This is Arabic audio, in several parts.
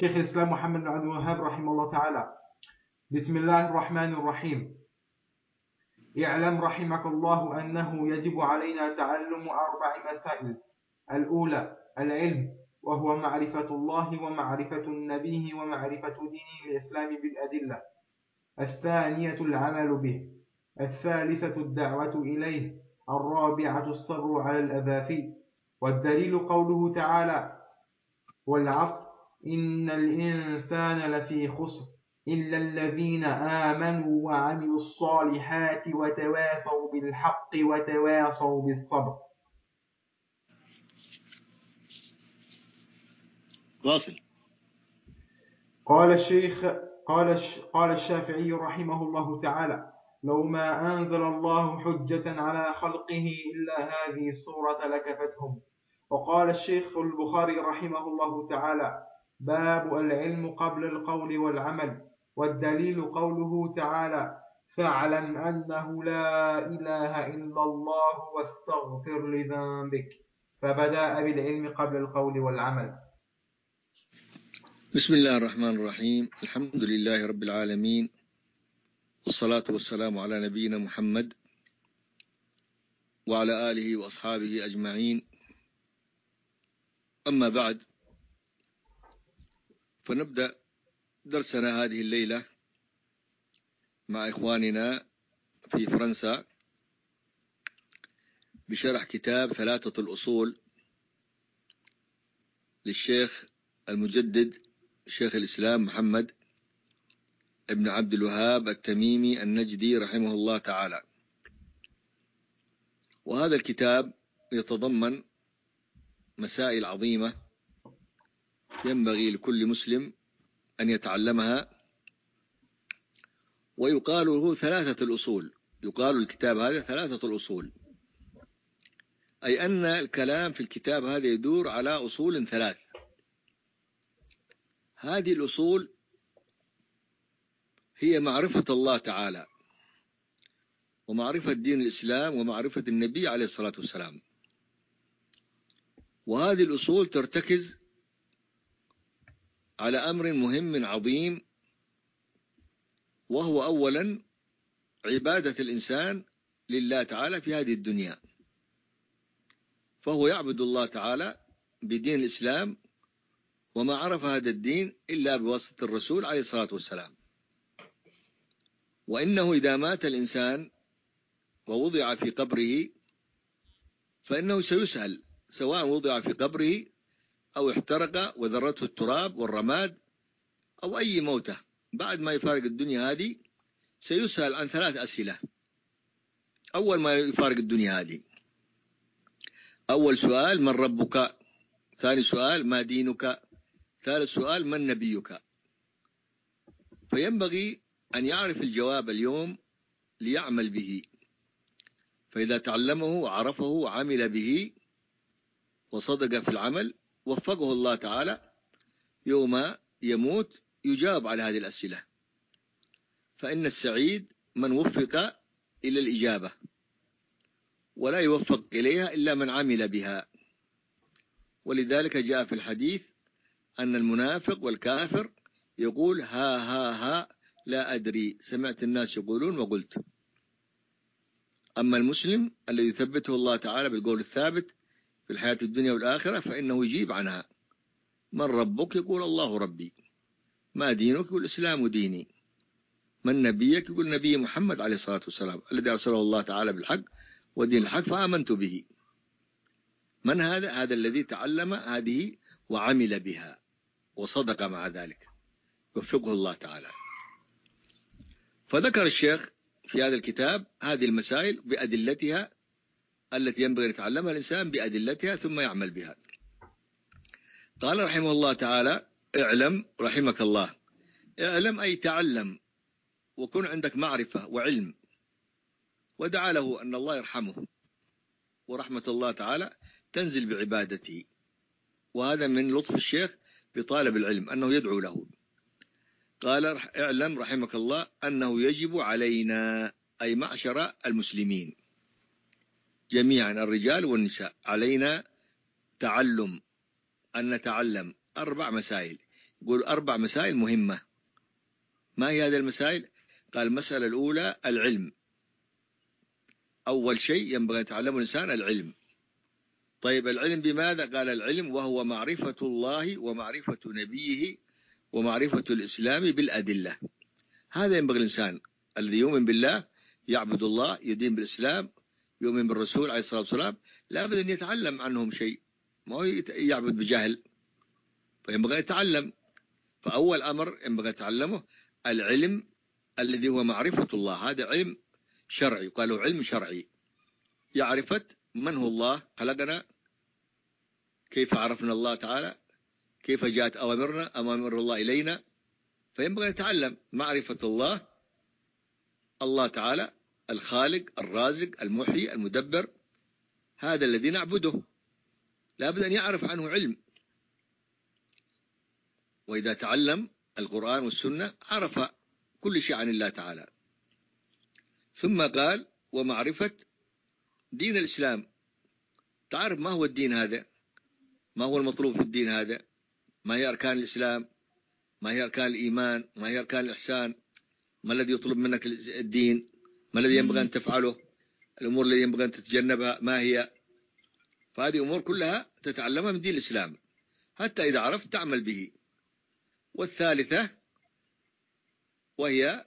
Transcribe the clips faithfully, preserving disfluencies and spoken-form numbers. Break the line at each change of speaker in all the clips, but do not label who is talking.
شيخ الإسلام محمد بن عبد الوهاب رحمه الله تعالى. بسم الله الرحمن الرحيم. اعلم رحمك الله أنه يجب علينا تعلم أربع مسائل. الأولى العلم، وهو معرفة الله ومعرفة النبي ومعرفة دين الإسلام بالأدلة. الثانية العمل به. الثالثة الدعوة إليه. الرابعة الصبر على الأذى فيه. والدليل قوله تعالى: والعصر إن الإنسان لفي خسر إلا الذين آمنوا وعملوا الصالحات وتواصوا بالحق وتواصوا بالصبر.
واصل.
قال الشيخ قال قال الشافعي رحمه الله تعالى: لو ما أنزل الله حجة على خلقه إلا هذه السورة لكفتهم. وقال الشيخ البخاري رحمه الله تعالى: باب العلم قبل القول والعمل. والدليل قوله تعالى: فاعلم أنه لا إله إلا الله واستغفر لذنبك. فبدأ بالعلم قبل القول والعمل.
بسم الله الرحمن الرحيم. الحمد لله رب العالمين، والصلاة والسلام على نبينا محمد وعلى آله وأصحابه أجمعين. أما بعد، فنبدأ درسنا هذه الليلة مع إخواننا في فرنسا بشرح كتاب ثلاثة الأصول للشيخ المجدد شيخ الإسلام محمد ابن عبد الوهاب التميمي النجدي رحمه الله تعالى. وهذا الكتاب يتضمن مسائل عظيمة ينبغي لكل مسلم أن يتعلمها، ويقال له ثلاثة الأصول. يقال الكتاب هذا ثلاثة الأصول، أي أن الكلام في الكتاب هذا يدور على أصول ثلاث. هذه الأصول هي معرفة الله تعالى، ومعرفة دين الإسلام، ومعرفة النبي عليه الصلاة والسلام. وهذه الأصول ترتكز على أمر مهم عظيم، وهو أولا عبادة الإنسان لله تعالى في هذه الدنيا، فهو يعبد الله تعالى بدين الإسلام، وما عرف هذا الدين إلا بواسطة الرسول عليه الصلاة والسلام. وإنه إذا مات الإنسان ووضع في قبره فإنه سيسأل، سواء وضع في قبره أو احترق وذرته التراب والرماد أو أي موتة، بعد ما يفارق الدنيا هذه سيسأل عن ثلاث أسئلة. أول ما يفارق الدنيا هذه، أول سؤال: من ربك؟ ثاني سؤال: ما دينك؟ ثالث سؤال: من نبيك؟ فينبغي أن يعرف الجواب اليوم ليعمل به، فإذا تعلمه وعرفه وعمل به وصدق في العمل وفقه الله تعالى يوم يموت يجاوب على هذه الأسئلة. فإن السعيد من وفق إلى الإجابة، ولا يوفق إليها إلا من عمل بها. ولذلك جاء في الحديث أن المنافق والكافر يقول ها ها ها لا أدري، سمعت الناس يقولون وقلت. أما المسلم الذي ثبته الله تعالى بالقول الثابت في الحياة الدنيا والآخرة فإنه يجيب عنها. من ربك؟ يقول الله ربي. ما دينك؟ يقول الإسلام ديني. من نبيك؟ يقول نبي محمد عليه الصلاة والسلام الذي أرسله الله تعالى بالحق ودين الحق فآمنت به. من هذا؟ هذا الذي تعلم هذه وعمل بها وصدق مع ذلك، يوفقه الله تعالى. فذكر الشيخ في هذا الكتاب هذه المسائل بأدلتها التي ينبغي أن يتعلمها الإنسان بأدلتها ثم يعمل بها. قال رحمه الله تعالى: اعلم رحمك الله. اعلم أي تعلم، وكن عندك معرفة وعلم. ودعا له أن الله يرحمه، ورحمة الله تعالى تنزل بعبادته. وهذا من لطف الشيخ بطالب العلم أنه يدعو له. قال: اعلم رحمك الله أنه يجب علينا، أي معشر المسلمين جميعا الرجال والنساء، علينا تعلم، أن نتعلم أربع مسائل. قول أربع مسائل مهمة. ما هي هذه المسائل؟ قال المسألة الأولى العلم. أول شيء ينبغي أن يتعلمه الإنسان العلم. طيب العلم بماذا؟ قال العلم وهو معرفة الله ومعرفة نبيه ومعرفة الإسلام بالأدلة. هذا ينبغي الإنسان الذي يؤمن بالله، يعبد الله، يدين بالإسلام، يؤمن بالرسول عليه الصلاة والسلام، لا بد أن يتعلم عنهم شيء، ما هو يعبد بجهل، فينبغي أن يتعلم. فأول أمر ينبغي أن يتعلمه العلم الذي هو معرفة الله. هذا علم شرعي، قالوا علم شرعي، يعرفة من هو الله، خلقنا، كيف عرفنا الله تعالى، كيف جاءت أوامرنا، أوامر الله إلينا. فينبغي أن نتعلم معرفة الله، الله تعالى الخالق الرازق المحيي المدبر، هذا الذي نعبده، لا بد أن يعرف عنه علم. وإذا تعلم القرآن والسنة عرف كل شيء عن الله تعالى. ثم قال ومعرفة دين الإسلام، تعرف ما هو الدين هذا، ما هو المطلوب في الدين هذا، ما هي أركان الإسلام، ما هي أركان الإيمان، ما هي أركان الإحسان، ما الذي يطلب منك الدين، ما الذي ينبغي أن تفعله، الأمور التي ينبغي أن تتجنبها ما هي. فهذه أمور كلها تتعلمها من دين الإسلام حتى إذا عرفت تعمل به. والثالثة وهي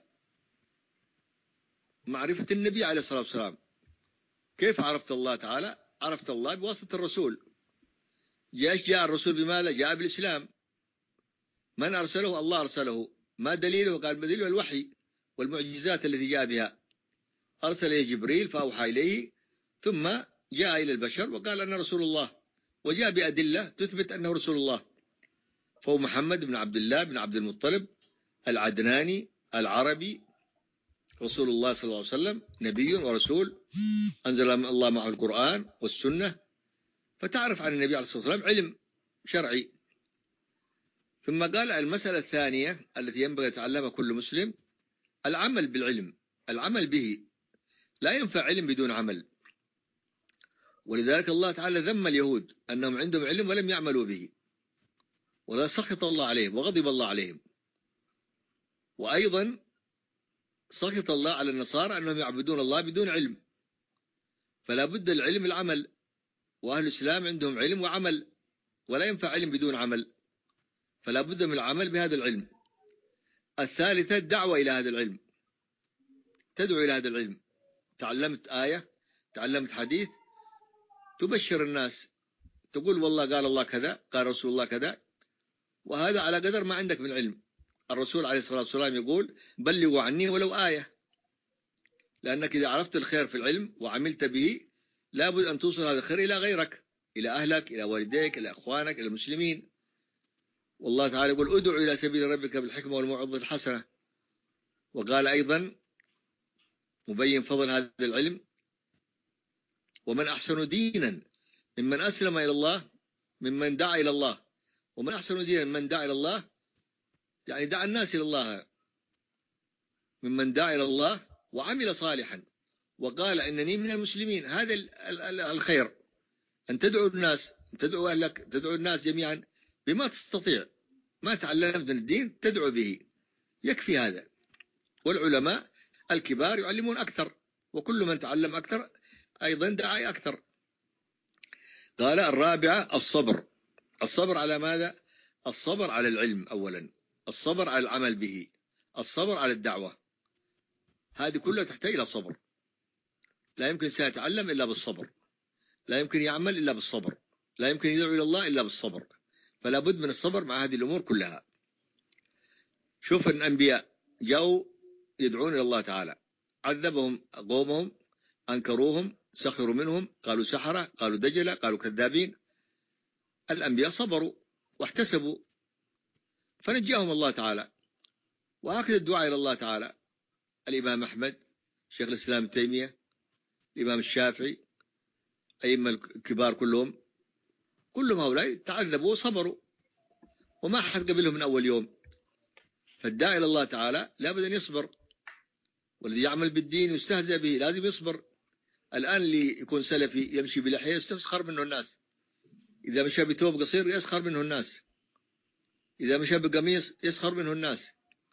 معرفة النبي عليه الصلاة والسلام. كيف عرفت الله تعالى؟ عرفت الله بواسطة الرسول. جاء جاء الرسول بماذا؟ جاء بالإسلام. من أرسله؟ الله أرسله. ما دليله؟ قال دليله الوحي والمعجزات التي جاء بها. أرسل إليه جبريل فأوحى إليه، ثم جاء إلى البشر وقال أنا رسول الله، وجاء بأدلة تثبت أنه رسول الله. فهو محمد بن عبد الله بن عبد المطلب العدناني العربي، رسول الله صلى الله عليه وسلم، نبي ورسول، أنزل الله معه القرآن والسنة. فتعرف عن النبي عليه الصلاة والسلام علم شرعي. ثم قال المسألة الثانية التي ينبغي يتعلمها كل مسلم العمل بالعلم، العمل به. لا ينفع علم بدون عمل. ولذلك الله تعالى ذم اليهود أنهم عندهم علم ولم يعملوا به، ولا سخط الله عليهم وغضب الله عليهم. وأيضا سخط الله على النصارى أنهم يعبدون الله بدون علم. فلا بد العلم العمل، وأهل الإسلام عندهم علم وعمل، ولا ينفع علم بدون عمل، فلا بد من العمل بهذا العلم. الثالثة الدعوة إلى هذا العلم، تدعو إلى هذا العلم. تعلمت آية، تعلمت حديث، تبشر الناس، تقول والله قال الله كذا، قال رسول الله كذا، وهذا على قدر ما عندك من علم. الرسول عليه الصلاة والسلام يقول بلغوا عني ولو آية، لأنك إذا عرفت الخير في العلم وعملت به لابد أن توصل هذا الخير إلى غيرك، إلى أهلك، إلى والديك، إلى أخوانك، إلى المسلمين. والله تعالى يقول ادعو إلى سبيل ربك بالحكمة والموعظة الحسنة. وقال أيضا مبين فضل هذا العلم ومن أحسن دينا ممن أسلم إلى الله ممن دعا إلى الله. ومن أحسن دينا ممن دعا إلى الله، يعني دعا الناس إلى الله، ممن دعا إلى الله وعمل صالحا وقال إنني من المسلمين. هذا الخير، أن تدعو الناس، أن تدعو أهلك، تدعو الناس جميعا بما تستطيع، ما تعلمت من الدين تدعو به، يكفي هذا. والعلماء الكبار يعلمون أكثر، وكل من تعلم أكثر أيضا دعا أكثر. قال الرابعة الصبر. الصبر على ماذا؟ الصبر على العلم أولا، الصبر على العمل به، الصبر على الدعوة. هذه كلها تحتاج إلى صبر. لا يمكن سيتعلم إلا بالصبر، لا يمكن يعمل إلا بالصبر، لا يمكن يدعو إلى الله إلا بالصبر. فلا بد من الصبر مع هذه الأمور كلها. شوف الأنبياء جاءوا يدعون إلى الله تعالى، عذبهم قومهم، أنكروهم، سخروا منهم، قالوا سحرة، قالوا دجلة، قالوا كذابين. الأنبياء صبروا واحتسبوا فنجاهم الله تعالى. وهكذا الدعاء إلى الله تعالى. الإمام أحمد، شيخ الإسلام ابن تيمية، الإمام الشافعي، أئمة الكبار كلهم كلهم هؤلاء تعذبوا وصبروا، وما أحد قبلهم من أول يوم. فالداعي إلى الله تعالى لابد أن يصبر، والذي يعمل بالدين يستهزأ به لازم يصبر. الآن اللي يكون سلفي يمشي بلحية يستسخر منه الناس، إذا مشى بثوب قصير يسخر منه الناس. إذا مشى بقميص يسخر منه الناس،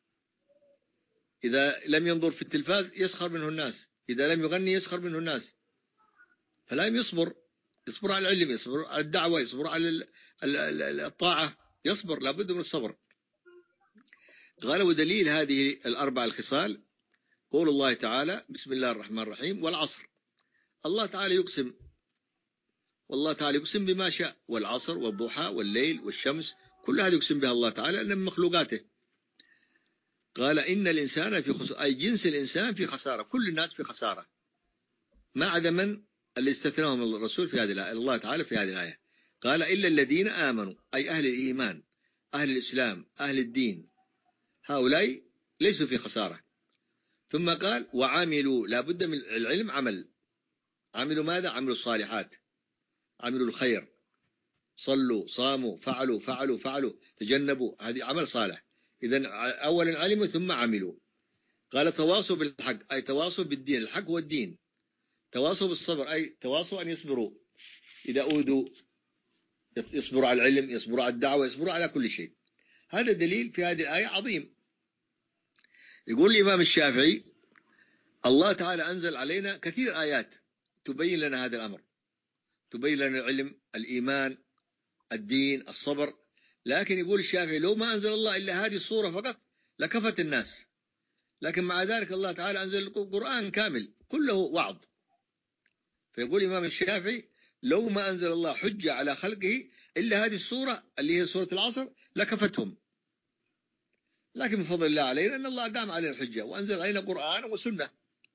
إذا لم ينظر في التلفاز يسخر منه الناس، إذا لم يغني يسخر منه الناس. فلازم يصبر، يصبر على العلم، يصبر على الدعوة، يصبر على الطاعة، يصبر، لابد من الصبر. قال ودليل هذه الأربع الخصال قول الله تعالى بسم الله الرحمن الرحيم والعصر. الله تعالى يقسم، والله تعالى يقسم بما شاء، والعصر والضحى والليل والشمس، كل هذه يقسم بها الله تعالى لأن من مخلوقاته. قال إن الإنسان في خسارة، أي جنس الإنسان في خسارة، كل الناس في خسارة ما عدا من اللي استثناهم الرسول في هذه الآية، الله تعالى في هذه الآية قال إلا الذين آمنوا، أي أهل الإيمان، أهل الإسلام، أهل الدين، هؤلاء ليسوا في خسارة. ثم قال وعملوا، لا بد من العلم عمل. عملوا ماذا؟ عملوا الصالحات، عملوا الخير، صلوا صاموا فعلوا فعلوا فعلوا تجنبوا، هذه عمل صالح. إذن أولا علموا ثم عملوا. قال تواصوا بالحق، أي تواصوا بالدين، الحق هو الدين. تواصوا بالصبر، أي تواصوا أن يصبروا إذا أوذوا، يصبروا على العلم، يصبروا على الدعوة، يصبروا على كل شيء. هذا دليل في هذه الآية عظيم. يقول الإمام الشافعي الله تعالى أنزل علينا كثير آيات تبين لنا هذا الأمر، تبين لنا العلم، الإيمان، الدين، الصبر. لكن يقول الشافعي لو ما أنزل الله إلا هذه الصورة فقط لكفت الناس، لكن مع ذلك الله تعالى أنزل القرآن كامل كله وعظ. فيقول الإمام الشافعي لو ما أنزل الله حجة على خلقه إلا هذه الصورة اللي هي سورة العصر لكفتهم. لكن بفضل الله علينا أن الله قام علينا الحجة وأنزل علينا قرآن وسنة.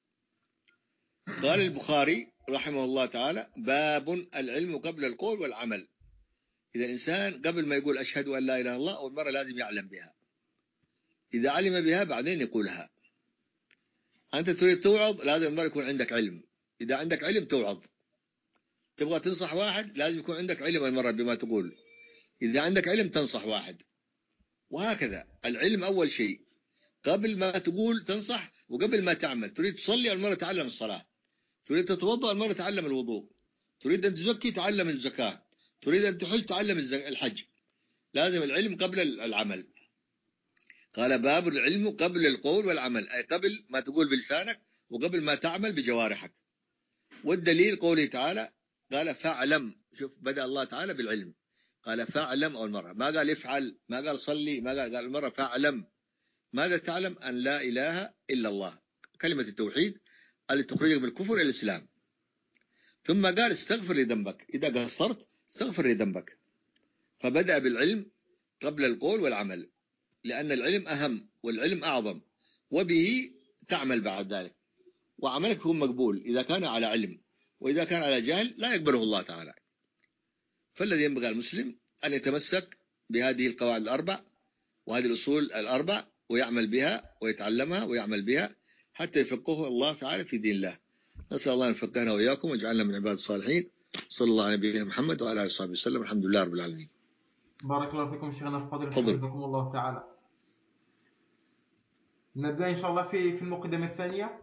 قال البخاري رحمه الله تعالى باب العلم قبل القول والعمل. إذا الإنسان قبل ما يقول أشهد أن لا إله إلا الله أول مرة لازم يعلم بها، إذا علم بها بعدين يقولها. أنت تريد توعظ لازم مرة يكون عندك علم، إذا عندك علم توعظ. تبغى تنصح واحد لازم يكون عندك علم المرة بما تقول، إذا عندك علم تنصح واحد. وهكذا العلم أول شيء، قبل ما تقول تنصح وقبل ما تعمل. تريد تصلي المرة تعلم الصلاة، تريد تتوضأ المرة تعلم الوضوء، تريد أن تزكي تعلم الزكاة، تريد أن تحج تعلم الحج. لازم العلم قبل العمل. قال باب العلم قبل القول والعمل، أي قبل ما تقول بلسانك وقبل ما تعمل بجوارحك. والدليل قوله تعالى قال فاعلم، شوف بدأ الله تعالى بالعلم، قال فاعلم أول مرة، ما قال افعل، ما قال صلي، ما قال، قال المرة فاعلم. ماذا تعلم؟ أن لا إله إلا الله، كلمة التوحيد اللي تخرجك من الكفر إلى الإسلام. ثم قال استغفر لذنبك، إذا قصرت استغفر لذنبك. فبدأ بالعلم قبل القول والعمل، لأن العلم أهم والعلم أعظم، وبه تعمل بعد ذلك، وعملك يكون مقبول إذا كان على علم، وإذا كان على جهل لا يقبله الله تعالى. فالذي ينبغي المسلم أن يتمسك بهذه القواعد الأربع وهذه الأصول الأربع ويعمل بها ويتعلمها ويعمل بها حتى يفقهه الله تعالى في دين الله. نسأل الله أن يفقهنا وإياكم ويجعلنا من عباد الصالحين. صلى الله على نبينا محمد وعلى آله وصحبه وسلم. الحمد لله رب العالمين.
بارك الله فيكم شيخنا الفاضل، حفظكم الله تعالى. نبدأ إن شاء الله في في المقدمة الثانية.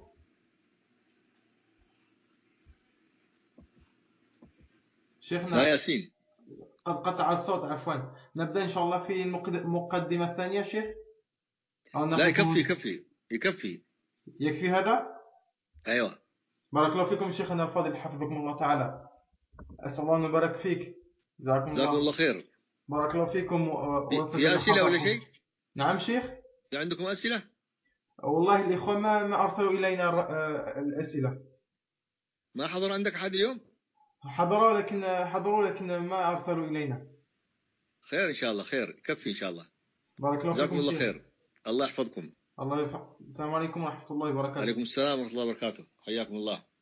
شيخنا
لا ياسين
قد قطع الصوت، عفوا. نبدأ إن شاء الله في المقدمة الثانية شيخ.
لا يكفي يكفي يكفي
يكفي هذا.
أيوة.
بارك الله فيكم شيخنا الفاضل، حفظكم الله تعالى. أسأل الله أن يبارك فيك. جزاكم الله.
الله خير.
بارك الله فيكم.
في أسئلة ولا شيء؟
نعم شيخ.
في عندكم أسئلة؟
والله الإخوة ما ما أرسلوا إلينا الأسئلة.
ما حضر عندك أحد اليوم؟
حضروا لكن حضروا لكن ما أرسلوا إلينا.
خير إن شاء الله، خير يكفي إن شاء الله.
بارك الله
فيكم.
فيكم.
الله خير. الله يحفظكم.
الله يحفظ. السلام عليكم ورحمة الله وبركاته.
وعليكم السلام ورحمة الله وبركاته. حياكم الله.